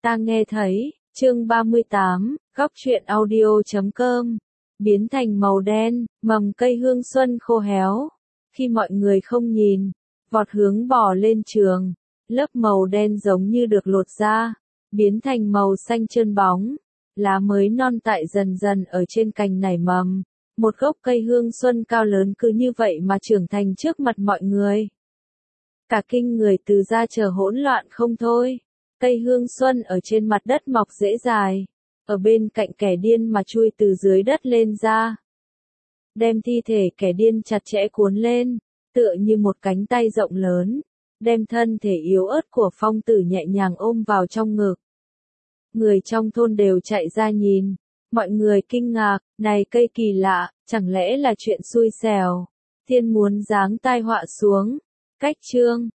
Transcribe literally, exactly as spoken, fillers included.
Ta nghe thấy, chương ba mươi tám, góc truyện audio chấm com, biến thành màu đen, mầm cây hương xuân khô héo. Khi mọi người không nhìn, vọt hướng bò lên trường, lớp màu đen giống như được lột ra, biến thành màu xanh trơn bóng. Lá mới non tại dần dần ở trên cành nảy mầm. Một gốc cây hương xuân cao lớn cứ như vậy mà trưởng thành trước mặt mọi người. Cả kinh người từ ra chờ hỗn loạn không thôi. Cây hương xuân ở trên mặt đất mọc rễ dài, ở bên cạnh kẻ điên mà chui từ dưới đất lên ra. Đem thi thể kẻ điên chặt chẽ cuốn lên, tựa như một cánh tay rộng lớn, đem thân thể yếu ớt của Phong Tử nhẹ nhàng ôm vào trong ngực. Người trong thôn đều chạy ra nhìn, mọi người kinh ngạc, này cây kỳ lạ, chẳng lẽ là chuyện xui xẻo, thiên muốn giáng tai họa xuống. Cách chương